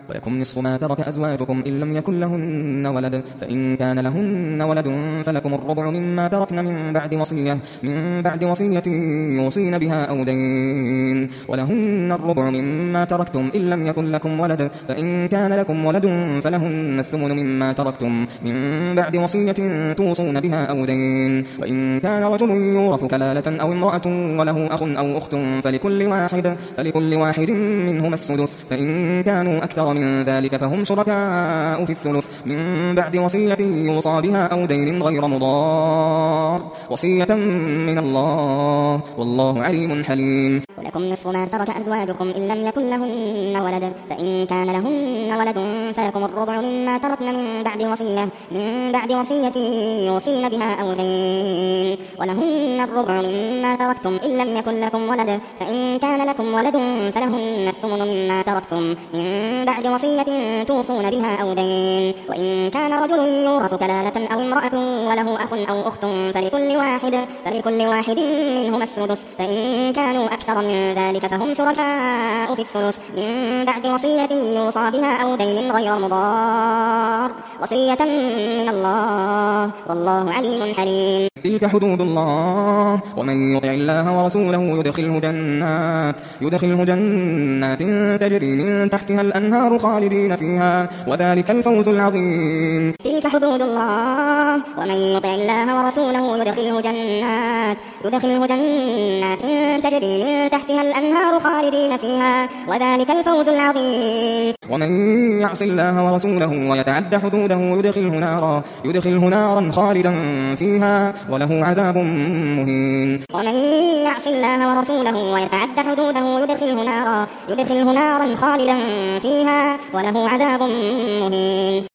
ولكم نصف ما ترك أزواجكم إن لم يكن لهن ولد، فإن كان لهن ولد فلكم الربع مما تركن من بعد وصية يوصين بها أو دين، ولهن الربع مما تركتم إن لم يكن لكم ولد، فإن كان لكم ولد فلهن الثمن مما تركتم من بعد وصية توصون بها أو دين، وإن كان رجل يورث كلالة أو امرأة وله أخ أو أخت فلكل واحد منهما السدس، فإن كانوا أكثر من ذلك فهم شركاء في الثلث من بعد وصية يوصى بها أو دين غير مضار، وصية من الله والله عليم حليم. ولكم نصف ما ترك أزواجكم إن لم يكن لهن ولد، فإن كان لهن ولد فلكم الربع مما تركن من بعد وصية يوصين بها أو دين، ولهن الربع مما تركتم إن لم يكن لكم ولد، فإن كان لكم ولد فلهن الثمن مما تركتم من بعد وصية توصون بها أو دين، وإن كان رجل يورث كلالة أو امرأة وله أخ أو أخت فلكل واحد منهما السدس، فإن كانوا أكثر من ذلك فهم شركاء في الثلث من بعد وصية يوصى بها أو دين غير مضار، وصية من الله والله عليم حليم. تلك حدود الله، ومن يطع الله ورسوله يدخله جنات تجري من تحتها الأنهار خالدين فيها وذلك الفوز العظيم. تلك حدود الله، ومن يطع الله ورسوله يدخله جنات تجري من تحتها الأنهار خالدين فيها وذلك الفوز العظيم. ومن يعص الله ورسوله ويتعد حدوده يدخله نارا خالدا فيها وله عذاب مهين. ومن يعص الله ورسوله ويتعد حدوده يدخله نارا خالدا فيها وله عذاب مهين.